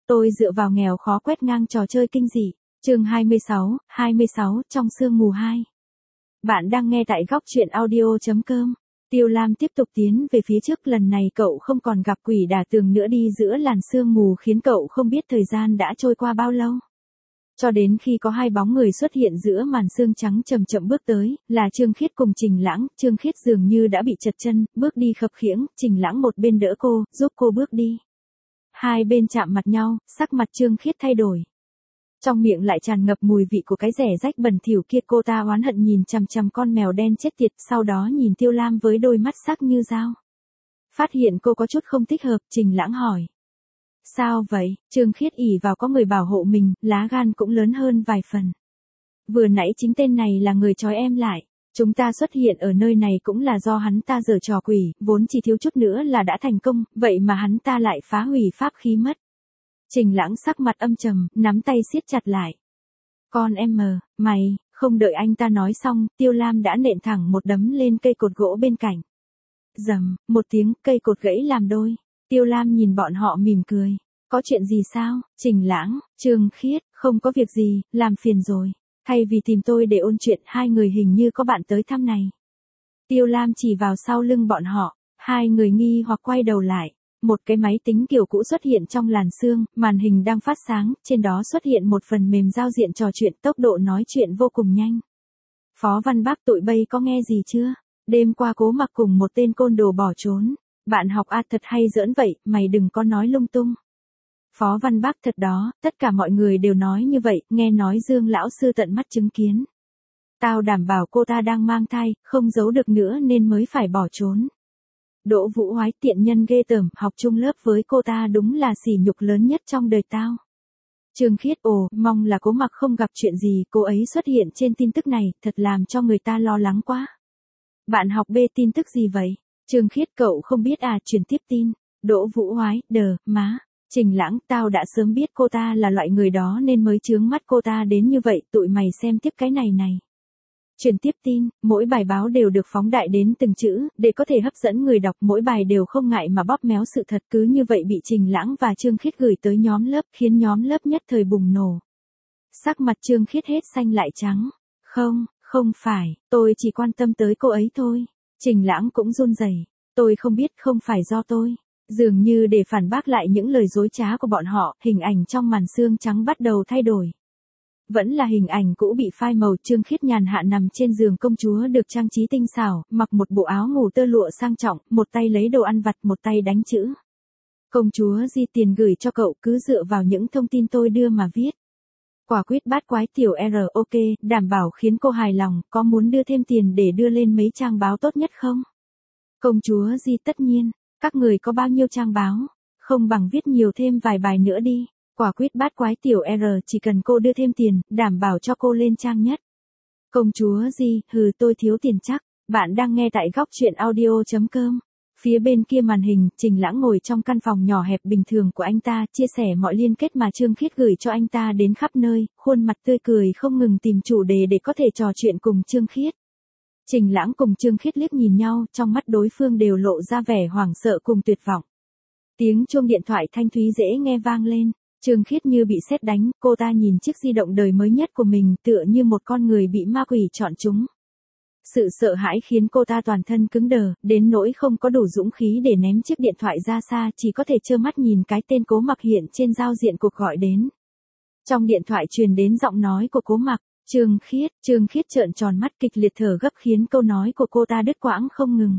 Tôi dựa vào nghèo khó quét ngang trò chơi kinh dị. Chương 26, trong sương mù 2. Bạn đang nghe tại góc truyện audio.com. Tiêu Lam tiếp tục tiến về phía trước, lần này cậu không còn gặp quỷ đả tường nữa, đi giữa làn sương mù khiến cậu không biết thời gian đã trôi qua bao lâu. Cho đến khi có hai bóng người xuất hiện giữa màn sương trắng chậm chậm bước tới, là Trương Khiết cùng Trình Lãng. Trương Khiết dường như đã bị trật chân, bước đi khập khiễng, Trình Lãng một bên đỡ cô, giúp cô bước đi. Hai bên chạm mặt nhau, sắc mặt Trương Khiết thay đổi. Trong miệng lại tràn ngập mùi vị của cái rẻ rách bẩn thỉu kia, cô ta oán hận nhìn chằm chằm con mèo đen chết tiệt, sau đó nhìn Tiêu Lam với đôi mắt sắc như dao. Phát hiện cô có chút không thích hợp, Trình Lãng hỏi. Sao vậy? Trương Khiết ỷ vào có người bảo hộ mình, lá gan cũng lớn hơn vài phần. Vừa nãy chính tên này là người trói em lại. Chúng ta xuất hiện ở nơi này cũng là do hắn ta giở trò quỷ, vốn chỉ thiếu chút nữa là đã thành công, vậy mà hắn ta lại phá hủy pháp khí mất. Trình Lãng sắc mặt âm trầm, nắm tay siết chặt lại. Con em mày, không đợi anh ta nói xong, Tiêu Lam đã nện thẳng một đấm lên cây cột gỗ bên cạnh. Rầm, một tiếng, cây cột gãy làm đôi. Tiêu Lam nhìn bọn họ mỉm cười. Có chuyện gì sao? Trình Lãng, Trương Khiết, không có việc gì, làm phiền rồi. Thay vì tìm tôi để ôn chuyện, hai người hình như có bạn tới thăm này. Tiêu Lam chỉ vào sau lưng bọn họ, hai người nghi hoặc quay đầu lại. Một cái máy tính kiểu cũ xuất hiện trong làn sương, màn hình đang phát sáng, trên đó xuất hiện một phần mềm giao diện trò chuyện, tốc độ nói chuyện vô cùng nhanh. Phó Văn Bác tụi bay có nghe gì chưa? Đêm qua Cố Mặc cùng một tên côn đồ bỏ trốn. Bạn học thật hay giỡn vậy, mày đừng có nói lung tung. Phó Văn Bác thật đó, tất cả mọi người đều nói như vậy, nghe nói Dương lão sư tận mắt chứng kiến. Tao đảm bảo cô ta đang mang thai, không giấu được nữa nên mới phải bỏ trốn. Đỗ Vũ Hoái tiện nhân ghê tởm, học chung lớp với cô ta đúng là sỉ nhục lớn nhất trong đời tao. Trương Khiết, mong là Cố Mặc không gặp chuyện gì, cô ấy xuất hiện trên tin tức này, thật làm cho người ta lo lắng quá. Bạn học B tin tức gì vậy? Trương Khiết, cậu không biết à, truyền tiếp tin. Đỗ Vũ Hoái, má. Trình Lãng, tao đã sớm biết cô ta là loại người đó nên mới chướng mắt cô ta đến như vậy, tụi mày xem tiếp cái này. Truyền tiếp tin, mỗi bài báo đều được phóng đại đến từng chữ, để có thể hấp dẫn người đọc, mỗi bài đều không ngại mà bóp méo sự thật, cứ như vậy bị Trình Lãng và Trương Khiết gửi tới nhóm lớp, khiến nhóm lớp nhất thời bùng nổ. Sắc mặt Trương Khiết hết xanh lại trắng. Không phải, tôi chỉ quan tâm tới cô ấy thôi. Trình Lãng cũng run rẩy. Tôi không biết, không phải do tôi. Dường như để phản bác lại những lời dối trá của bọn họ, hình ảnh trong màn sương trắng bắt đầu thay đổi. Vẫn là hình ảnh cũ bị phai màu, Trương Khiết nhàn hạ nằm trên giường công chúa được trang trí tinh xảo, mặc một bộ áo ngủ tơ lụa sang trọng, một tay lấy đồ ăn vặt, một tay đánh chữ. Công chúa Di, tiền gửi cho cậu, cứ dựa vào những thông tin tôi đưa mà viết. Quả quyết bát quái tiểu R, ok, đảm bảo khiến cô hài lòng, có muốn đưa thêm tiền để đưa lên mấy trang báo tốt nhất không? Công chúa Di, tất nhiên, các người có bao nhiêu trang báo? Không bằng viết nhiều thêm vài bài nữa đi. Quả quyết bát quái tiểu R, chỉ cần cô đưa thêm tiền, đảm bảo cho cô lên trang nhất. Công chúa Di, tôi thiếu tiền chắc. Bạn đang nghe tại góc truyện audio.com. Phía bên kia màn hình, Trình Lãng ngồi trong căn phòng nhỏ hẹp bình thường của anh ta, chia sẻ mọi liên kết mà Trương Khiết gửi cho anh ta đến khắp nơi, khuôn mặt tươi cười không ngừng tìm chủ đề để có thể trò chuyện cùng Trương Khiết. Trình Lãng cùng Trương Khiết liếc nhìn nhau, trong mắt đối phương đều lộ ra vẻ hoảng sợ cùng tuyệt vọng. Tiếng chuông điện thoại thanh thúy dễ nghe vang lên. Trương Khiết như bị sét đánh, cô ta nhìn chiếc di động đời mới nhất của mình, tựa như một con người bị ma quỷ chọn chúng. Sự sợ hãi khiến cô ta toàn thân cứng đờ, đến nỗi không có đủ dũng khí để ném chiếc điện thoại ra xa, chỉ có thể trơ mắt nhìn cái tên Cố Mặc hiện trên giao diện cuộc gọi đến. Trong điện thoại truyền đến giọng nói của Cố Mặc. Trương Khiết trợn tròn mắt, kịch liệt thở gấp khiến câu nói của cô ta đứt quãng không ngừng.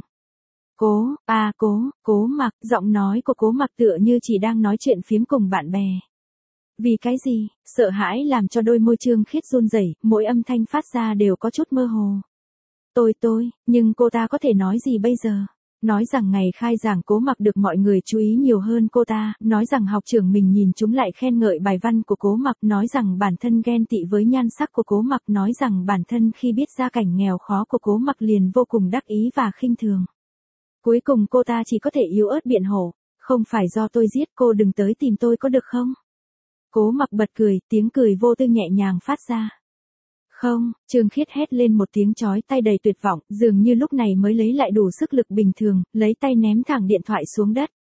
Cố Mặc, giọng nói của Cố Mặc tựa như chỉ đang nói chuyện phiếm cùng bạn bè. Vì cái gì? Sợ hãi làm cho đôi môi Trương Khiết run rẩy, mỗi âm thanh phát ra đều có chút mơ hồ. Nhưng cô ta có thể nói gì bây giờ? Nói rằng ngày khai giảng Cố Mặc được mọi người chú ý nhiều hơn cô ta, nói rằng học trưởng mình nhìn chúng lại khen ngợi bài văn của Cố Mặc, nói rằng bản thân ghen tị với nhan sắc của Cố Mặc, nói rằng bản thân khi biết gia cảnh nghèo khó của Cố Mặc liền vô cùng đắc ý và khinh thường. Cuối cùng cô ta chỉ có thể yếu ớt biện hộ, không phải do tôi giết, cô đừng tới tìm tôi có được không? Cố Mặc bật cười, tiếng cười vô tư nhẹ nhàng phát ra. Không, Trương Khiết hét lên một tiếng chói tai đầy tuyệt vọng, dường như lúc này mới lấy lại đủ sức lực bình thường, lấy tay ném thẳng điện thoại xuống đất.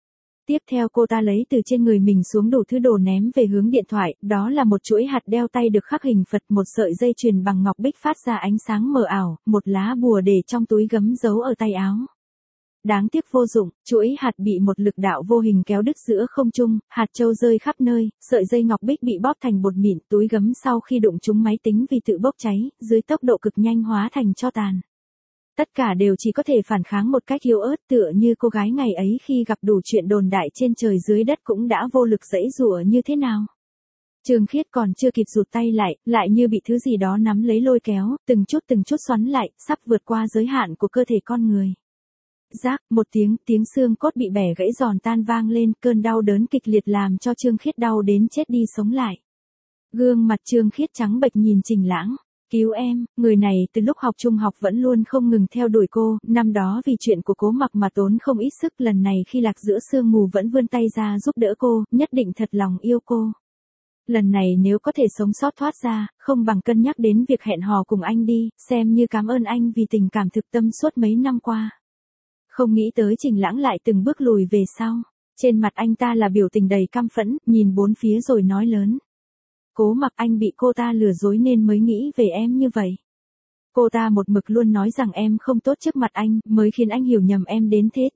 Tiếp theo cô ta lấy từ trên người mình xuống đủ thứ đồ ném về hướng điện thoại, đó là một chuỗi hạt đeo tay được khắc hình Phật, một sợi dây chuyền bằng ngọc bích phát ra ánh sáng mờ ảo, một lá bùa để trong túi gấm giấu ở tay áo. Đáng tiếc vô dụng, chuỗi hạt bị một lực đạo vô hình kéo đứt giữa không trung, hạt châu rơi khắp nơi, sợi dây ngọc bích bị bóp thành bột mịn, túi gấm sau khi đụng trúng máy tính vì tự bốc cháy, dưới tốc độ cực nhanh hóa thành tro tàn. Tất cả đều chỉ có thể phản kháng một cách yếu ớt, tựa như cô gái ngày ấy khi gặp đủ chuyện đồn đại trên trời dưới đất cũng đã vô lực giãy giụa như thế nào. Trương Khiết còn chưa kịp rụt tay lại như bị thứ gì đó nắm lấy lôi kéo, từng chút xoắn lại, sắp vượt qua giới hạn của cơ thể con người. Rác, một tiếng xương cốt bị bẻ gãy giòn tan vang lên, cơn đau đớn kịch liệt làm cho Trương Khiết đau đến chết đi sống lại. Gương mặt Trương Khiết trắng bệch nhìn Trình Lãng. Cứu em, người này từ lúc học trung học vẫn luôn không ngừng theo đuổi cô, năm đó vì chuyện của Cố Mặc mà tốn không ít sức, lần này khi lạc giữa sương mù vẫn vươn tay ra giúp đỡ cô, nhất định thật lòng yêu cô. Lần này nếu có thể sống sót thoát ra, không bằng cân nhắc đến việc hẹn hò cùng anh đi, xem như cảm ơn anh vì tình cảm thực tâm suốt mấy năm qua. Không nghĩ tới Trình Lãng lại từng bước lùi về sau. Trên mặt anh ta là biểu tình đầy căm phẫn, nhìn bốn phía rồi nói lớn. Cố Mặc, anh bị cô ta lừa dối nên mới nghĩ về em như vậy. Cô ta một mực luôn nói rằng em không tốt trước mặt anh, mới khiến anh hiểu nhầm em đến thế.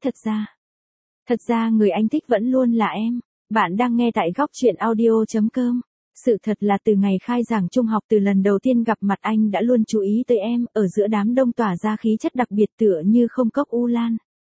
Thật ra người anh thích vẫn luôn là em. Bạn đang nghe tại Góc Chuyện Audio.com. Sự thật là từ ngày khai giảng trung học, từ lần đầu tiên gặp mặt anh đã luôn chú ý tới em, ở giữa đám đông tỏa ra khí chất đặc biệt tựa như không cốc u lan.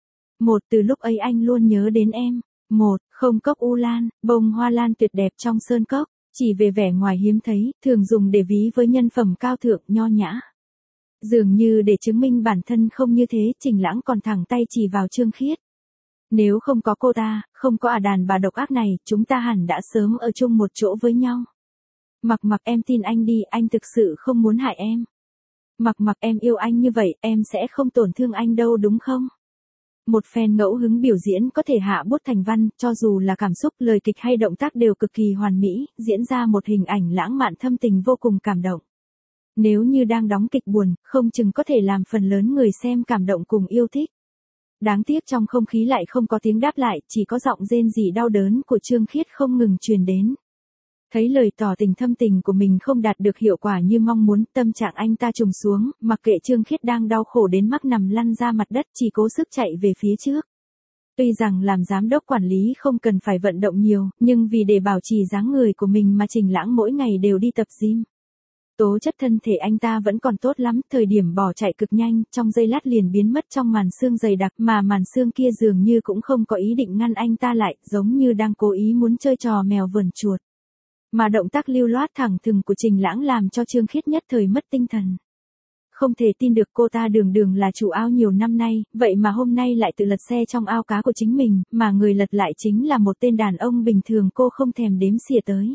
Từ lúc ấy anh luôn nhớ đến em. Không cốc u lan, bông hoa lan tuyệt đẹp trong sơn cốc, chỉ về vẻ ngoài hiếm thấy, thường dùng để ví với nhân phẩm cao thượng, nho nhã. Dường như để chứng minh bản thân không như thế, Trình Lãng còn thẳng tay chỉ vào Trương Khiết. Nếu không có cô ta, không có đàn bà độc ác này, chúng ta hẳn đã sớm ở chung một chỗ với nhau. Mặc, em tin anh đi, anh thực sự không muốn hại em. Mặc, em yêu anh như vậy, em sẽ không tổn thương anh đâu đúng không? Một phen ngẫu hứng biểu diễn có thể hạ bút thành văn, cho dù là cảm xúc, lời kịch hay động tác đều cực kỳ hoàn mỹ, diễn ra một hình ảnh lãng mạn thâm tình vô cùng cảm động. Nếu như đang đóng kịch buồn, không chừng có thể làm phần lớn người xem cảm động cùng yêu thích. Đáng tiếc trong không khí lại không có tiếng đáp lại, chỉ có giọng rên rỉ đau đớn của Trương Khiết không ngừng truyền đến. Thấy lời tỏ tình thâm tình của mình không đạt được hiệu quả như mong muốn, tâm trạng anh ta trùng xuống, mặc kệ Trương Khiết đang đau khổ đến mức nằm lăn ra mặt đất, chỉ cố sức chạy về phía trước. Tuy rằng làm giám đốc quản lý không cần phải vận động nhiều, nhưng vì để bảo trì dáng người của mình mà Trình Lãng mỗi ngày đều đi tập gym. Tố chất thân thể anh ta vẫn còn tốt lắm, thời điểm bỏ chạy cực nhanh, trong giây lát liền biến mất trong màn sương dày đặc, mà màn sương kia dường như cũng không có ý định ngăn anh ta lại, giống như đang cố ý muốn chơi trò mèo vờn chuột. Mà động tác lưu loát thẳng thừng của Trình Lãng làm cho Trương Khiết nhất thời mất tinh thần. Không thể tin được cô ta đường là chủ ao nhiều năm nay, vậy mà hôm nay lại tự lật xe trong ao cá của chính mình, mà người lật lại chính là một tên đàn ông bình thường cô không thèm đếm xỉa tới.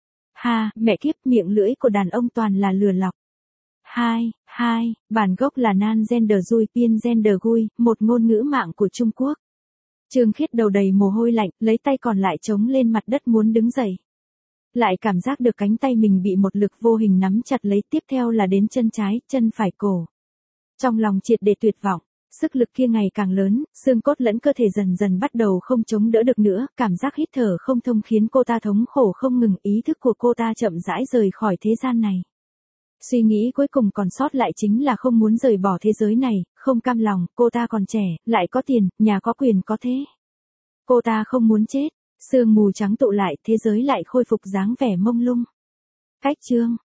Mẹ kiếp, miệng lưỡi của đàn ông toàn là lừa lọc. Bản gốc là Nan Gender Gui Pien Gender Gui, một ngôn ngữ mạng của Trung Quốc. Trương Khiết đầu đầy mồ hôi lạnh, lấy tay còn lại chống lên mặt đất muốn đứng dậy. Lại cảm giác được cánh tay mình bị một lực vô hình nắm chặt lấy, tiếp theo là đến chân trái, chân phải, cổ. Trong lòng triệt để tuyệt vọng, sức lực kia ngày càng lớn, xương cốt lẫn cơ thể dần dần bắt đầu không chống đỡ được nữa, cảm giác hít thở không thông khiến cô ta thống khổ không ngừng, ý thức của cô ta chậm rãi rời khỏi thế gian này. Suy nghĩ cuối cùng còn sót lại chính là không muốn rời bỏ thế giới này, không cam lòng, cô ta còn trẻ, lại có tiền, nhà có quyền có thế. Cô ta không muốn chết. Sương mù trắng tụ lại, thế giới lại khôi phục dáng vẻ mông lung. Cách chương